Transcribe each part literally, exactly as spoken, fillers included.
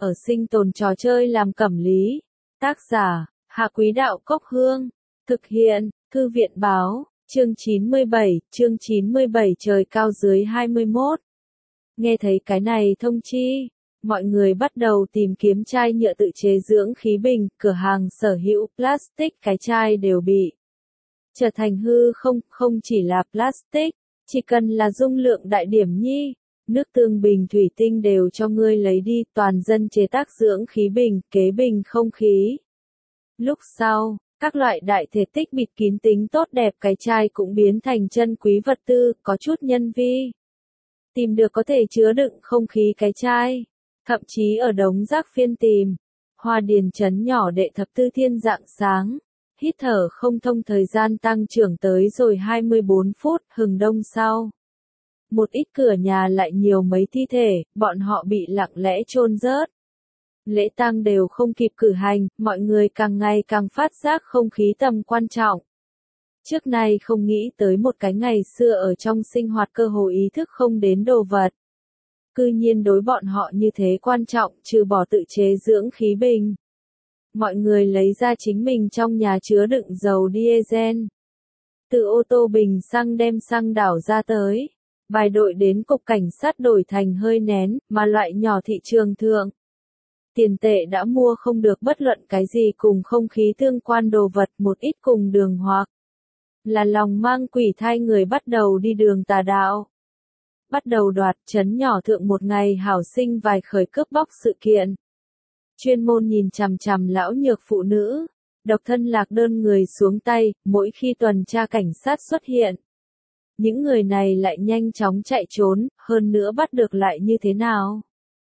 ở sinh tồn trò chơi làm cẩm lý. Tác giả, Hạ Quý Đạo Cốc Hương. Thực hiện, Thư viện Báo, chương chín mươi bảy, chương chín mươi bảy trời cao dưới hai mươi mốt. Nghe thấy cái này thông chi, mọi người bắt đầu tìm kiếm chai nhựa tự chế dưỡng khí bình, cửa hàng sở hữu plastic cái chai đều bị trở thành hư không, không chỉ là plastic, chỉ cần là dung lượng đại điểm nhi, nước tương bình thủy tinh đều cho ngươi lấy đi, toàn dân chế tác dưỡng khí bình, kế bình không khí. Lúc sau, các loại đại thể tích bịt kín tính tốt đẹp cái chai cũng biến thành chân quý vật tư, có chút nhân vi. Tìm được có thể chứa đựng không khí cái chai, thậm chí ở đống rác phiên tìm. Hoa Điền trấn nhỏ đệ thập tư thiên rạng sáng, hít thở không thông thời gian tăng trưởng tới rồi hai mươi bốn phút, hừng đông sau. Một ít cửa nhà lại nhiều mấy thi thể, bọn họ bị lặng lẽ chôn rớt. Lễ tang đều không kịp cử hành, mọi người càng ngày càng phát giác không khí tầm quan trọng. Trước nay không nghĩ tới một cái ngày xưa ở trong sinh hoạt cơ hồ ý thức không đến đồ vật. Cư nhiên đối bọn họ như thế quan trọng, trừ bỏ tự chế dưỡng khí bình. Mọi người lấy ra chính mình trong nhà chứa đựng dầu diesel. Từ ô tô bình xăng đem xăng đảo ra tới. Bài đội đến cục cảnh sát đổi thành hơi nén, mà loại nhỏ thị trường thượng. Tiền tệ đã mua không được bất luận cái gì cùng không khí tương quan đồ vật, một ít cùng đường hoặc là lòng mang quỷ thai người bắt đầu đi đường tà đạo. Bắt đầu đoạt trấn nhỏ thượng một ngày hảo sinh vài khởi cướp bóc sự kiện. Chuyên môn nhìn chằm chằm lão nhược phụ nữ, độc thân lạc đơn người xuống tay, mỗi khi tuần tra cảnh sát xuất hiện. Những người này lại nhanh chóng chạy trốn, hơn nữa bắt được lại như thế nào?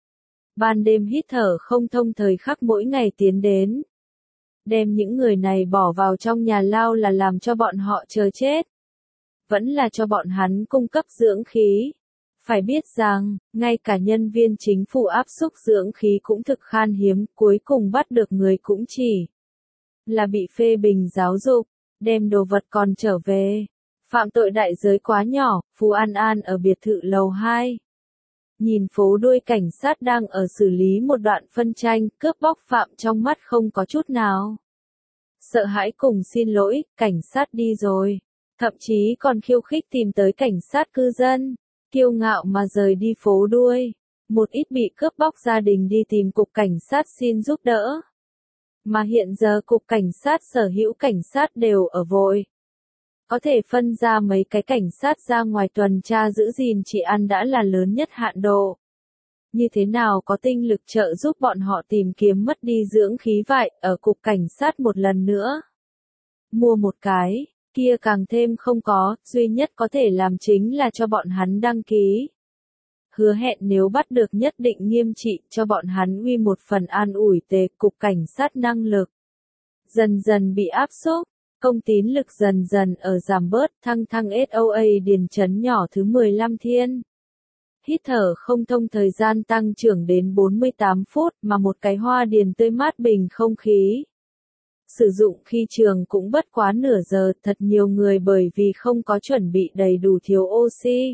Ban đêm hít thở không thông thời khắc mỗi ngày tiến đến. Đem những người này bỏ vào trong nhà lao là làm cho bọn họ chờ chết. Vẫn là cho bọn hắn cung cấp dưỡng khí. Phải biết rằng, ngay cả nhân viên chính phủ áp xúc dưỡng khí cũng thực khan hiếm, cuối cùng bắt được người cũng chỉ là bị phê bình giáo dục, đem đồ vật còn trở về. Phạm tội đại giới quá nhỏ, Phú An An ở biệt thự lầu hai. Nhìn phố đuôi cảnh sát đang ở xử lý một đoạn phân tranh, cướp bóc phạm trong mắt không có chút nào. Sợ hãi cùng xin lỗi, cảnh sát đi rồi. Thậm chí còn khiêu khích tìm tới cảnh sát cư dân. Kiêu ngạo mà rời đi phố đuôi. Một ít bị cướp bóc gia đình đi tìm cục cảnh sát xin giúp đỡ. Mà hiện giờ cục cảnh sát sở hữu cảnh sát đều ở vội. Có thể phân ra mấy cái cảnh sát ra ngoài tuần tra giữ gìn trị an đã là lớn nhất hạn độ. Như thế nào có tinh lực trợ giúp bọn họ tìm kiếm mất đi dưỡng khí vậy ở cục cảnh sát một lần nữa. Mua một cái, kia càng thêm không có, duy nhất có thể làm chính là cho bọn hắn đăng ký. Hứa hẹn nếu bắt được nhất định nghiêm trị cho bọn hắn uy một phần an ủi tề cục cảnh sát năng lực. Dần dần bị áp xúc. Công tín lực dần dần ở giảm bớt, thăng thăng ét o a điền trấn nhỏ thứ mười lăm thiên. Hít thở không thông thời gian tăng trưởng đến bốn mươi tám phút mà một cái hoa điền tươi mát bình không khí. Sử dụng khi trường cũng bất quá nửa giờ, thật nhiều người bởi vì không có chuẩn bị đầy đủ thiếu oxy.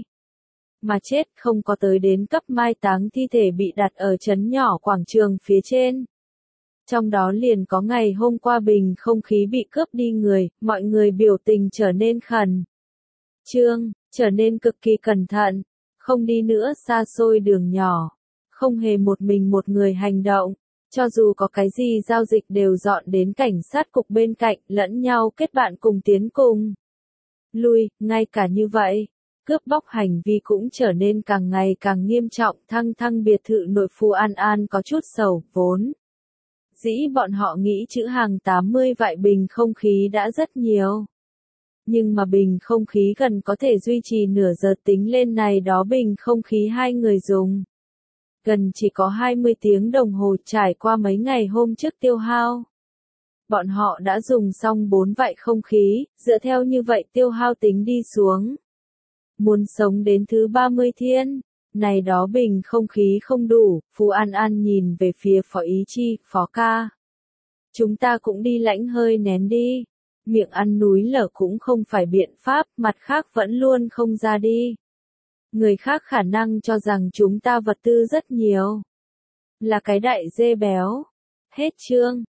Mà chết không có tới đến cấp mai táng thi thể bị đặt ở trấn nhỏ quảng trường phía trên. Trong đó liền có ngày hôm qua bình không khí bị cướp đi người, mọi người biểu tình trở nên khẩn trương, trở nên cực kỳ cẩn thận, không đi nữa xa xôi đường nhỏ, không hề một mình một người hành động, cho dù có cái gì giao dịch đều dọn đến cảnh sát cục bên cạnh, lẫn nhau kết bạn cùng tiến cùng. Lui, ngay cả như vậy, cướp bóc hành vi cũng trở nên càng ngày càng nghiêm trọng, thăng thăng biệt thự nội Phú An An có chút sầu, vốn. Dĩ bọn họ nghĩ chữ hàng tám mươi vại bình không khí đã rất nhiều. Nhưng mà bình không khí gần có thể duy trì nửa giờ tính lên này đó bình không khí hai người dùng. Gần chỉ có hai mươi tiếng đồng hồ trải qua mấy ngày hôm trước tiêu hao. Bọn họ đã dùng xong bốn vại không khí, dựa theo như vậy tiêu hao tính đi xuống. Muốn sống đến thứ ba mươi thiên. Này đó bình không khí không đủ, Phú An An nhìn về phía Phó Ý Chi, Phó ca. Chúng ta cũng đi lãnh hơi nén đi. Miệng ăn núi lở cũng không phải biện pháp, mặt khác vẫn luôn không ra đi. Người khác khả năng cho rằng chúng ta vật tư rất nhiều. là cái đại dê béo. Hết chương.